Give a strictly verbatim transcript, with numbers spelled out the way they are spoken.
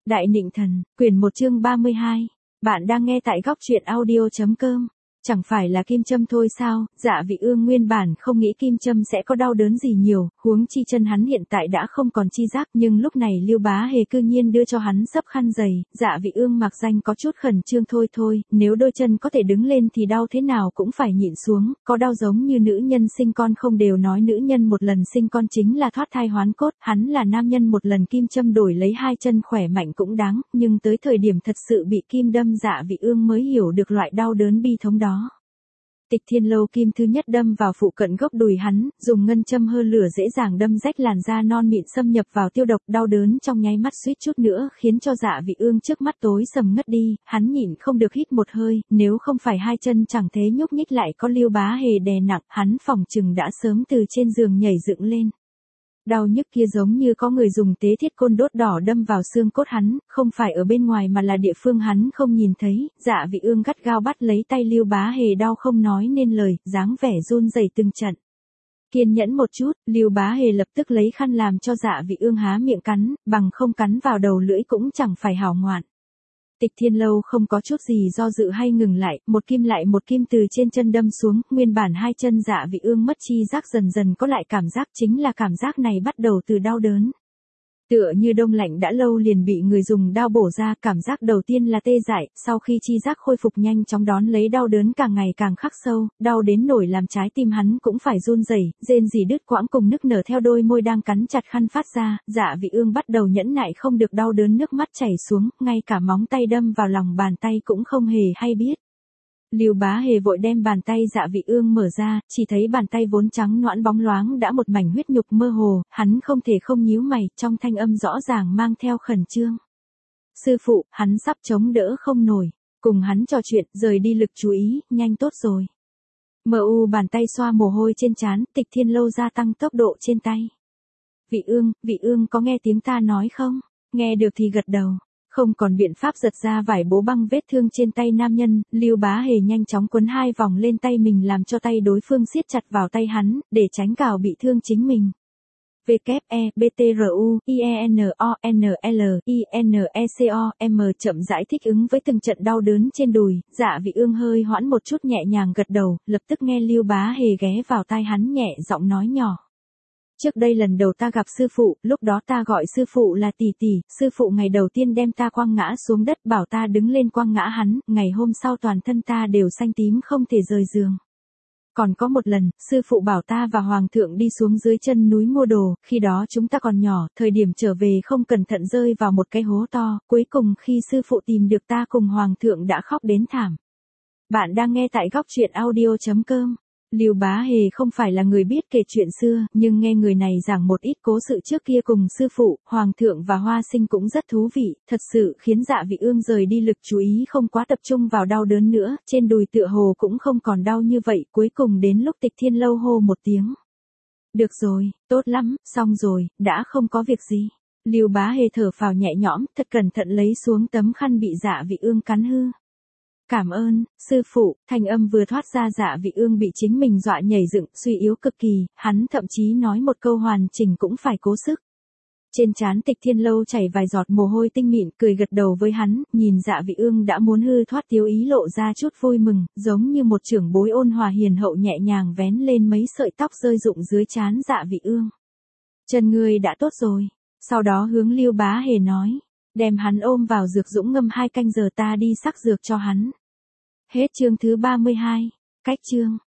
Đại Nịnh Thần, quyển một chương ba mươi hai. Bạn đang nghe tại góc truyện audio chấm com. Chẳng phải là kim châm thôi sao? Dạ Vị Ương nguyên bản không nghĩ kim châm sẽ có đau đớn gì nhiều, huống chi chân hắn hiện tại đã không còn chi giác, nhưng lúc này Lưu Bá Hề cư nhiên đưa cho hắn sấp khăn giày, Dạ Vị Ương mặc danh có chút khẩn trương thôi thôi, nếu đôi chân có thể đứng lên thì đau thế nào cũng phải nhịn xuống, có đau giống như nữ nhân sinh con không đều nói nữ nhân một lần sinh con chính là thoát thai hoán cốt, hắn là nam nhân một lần kim châm đổi lấy hai chân khỏe mạnh cũng đáng, nhưng tới thời điểm thật sự bị kim đâm Dạ Vị Ương mới hiểu được loại đau đớn bi thống đó. Tịch Thiên Lâu kim thứ nhất đâm vào phụ cận gốc đùi hắn, dùng ngân châm hơ lửa dễ dàng đâm rách làn da non mịn xâm nhập vào tiêu độc, đau đớn trong nháy mắt suýt chút nữa khiến cho Dạ Vị Ương trước mắt tối sầm ngất đi, hắn nhịn không được hít một hơi, nếu không phải hai chân chẳng thế nhúc nhích lại có Lưu Bá Hề đè nặng, hắn phỏng chừng đã sớm từ trên giường nhảy dựng lên. Đau nhức kia giống như có người dùng tế thiết côn đốt đỏ đâm vào xương cốt hắn, không phải ở bên ngoài mà là địa phương hắn không nhìn thấy, Dạ Vị Ương gắt gao bắt lấy tay Lưu Bá Hề đau không nói nên lời, dáng vẻ run rẩy từng trận. Kiên nhẫn một chút, Lưu Bá Hề lập tức lấy khăn làm cho Dạ Vị Ương há miệng cắn, bằng không cắn vào đầu lưỡi cũng chẳng phải hảo ngoạn. Tịch Thiên Lâu không có chút gì do dự hay ngừng lại, một kim lại một kim từ trên chân đâm xuống, nguyên bản hai chân Dạ Vị Ương mất chi giác dần dần có lại cảm giác, chính là cảm giác này bắt đầu từ đau đớn. Tựa như đông lạnh đã lâu liền bị người dùng dao bổ ra, cảm giác đầu tiên là tê dại, sau khi chi giác khôi phục nhanh chóng đón lấy đau đớn càng ngày càng khắc sâu, đau đến nổi làm trái tim hắn cũng phải run rẩy, rên rỉ đứt quãng cùng nức nở theo đôi môi đang cắn chặt khăn phát ra, Dạ Vị Ương bắt đầu nhẫn nại không được đau đớn nước mắt chảy xuống, ngay cả móng tay đâm vào lòng bàn tay cũng không hề hay biết. Lưu Bá Hề vội đem bàn tay Dạ Vị Ương mở ra, chỉ thấy bàn tay vốn trắng nõn bóng loáng đã một mảnh huyết nhục mơ hồ, hắn không thể không nhíu mày, trong thanh âm rõ ràng mang theo khẩn trương. Sư phụ, hắn sắp chống đỡ không nổi, cùng hắn trò chuyện, rời đi lực chú ý, nhanh tốt rồi. Mờ u bàn tay xoa mồ hôi trên trán, Tịch Thiên Lâu gia tăng tốc độ trên tay. Vị Ương, Vị Ương có nghe tiếng ta nói không? Nghe được thì gật đầu. Không còn biện pháp giật ra vải bố băng vết thương trên tay nam nhân, Lưu Bá Hề nhanh chóng quấn hai vòng lên tay mình làm cho tay đối phương siết chặt vào tay hắn, để tránh cào bị thương chính mình. W E B T R U I E N O N L I N E C O M chậm rãi thích ứng với từng trận đau đớn trên đùi, Dạ Vị Ương hơi hoãn một chút nhẹ nhàng gật đầu, lập tức nghe Lưu Bá Hề ghé vào tai hắn nhẹ giọng nói nhỏ. Trước đây lần đầu ta gặp sư phụ, lúc đó ta gọi sư phụ là tỷ tỷ, sư phụ ngày đầu tiên đem ta quăng ngã xuống đất bảo ta đứng lên quăng ngã hắn, ngày hôm sau toàn thân ta đều xanh tím không thể rời giường. Còn có một lần, sư phụ bảo ta và hoàng thượng đi xuống dưới chân núi mua đồ, khi đó chúng ta còn nhỏ, thời điểm trở về không cẩn thận rơi vào một cái hố to, cuối cùng khi sư phụ tìm được ta cùng hoàng thượng đã khóc đến thảm. Bạn đang nghe tại góc truyện audio chấm com. Lưu Bá Hề không phải là người biết kể chuyện xưa, nhưng nghe người này giảng một ít cố sự trước kia cùng sư phụ, hoàng thượng và hoa sinh cũng rất thú vị, thật sự khiến Dạ Vị Ương rời đi lực chú ý không quá tập trung vào đau đớn nữa, trên đùi tựa hồ cũng không còn đau như vậy, cuối cùng đến lúc Tịch Thiên Lâu hô một tiếng. Được rồi, tốt lắm, xong rồi, đã không có việc gì. Lưu Bá Hề thở phào nhẹ nhõm, thật cẩn thận lấy xuống tấm khăn bị Dạ Vị Ương cắn hư. Cảm ơn, sư phụ, thanh âm vừa thoát ra Dạ Vị Ương bị chính mình dọa nhảy dựng, suy yếu cực kỳ, hắn thậm chí nói một câu hoàn chỉnh cũng phải cố sức. Trên trán Tịch Thiên Lâu chảy vài giọt mồ hôi tinh mịn, cười gật đầu với hắn, nhìn Dạ Vị Ương đã muốn hư thoát tiếu ý lộ ra chút vui mừng, giống như một trưởng bối ôn hòa hiền hậu nhẹ nhàng vén lên mấy sợi tóc rơi rụng dưới trán Dạ Vị Ương. Chân ngươi đã tốt rồi, sau đó hướng Lưu Bá Hề nói. Đem hắn ôm vào dược dũng ngâm hai canh giờ ta đi sắc dược cho hắn. Hết chương thứ ba mươi hai. Cách chương.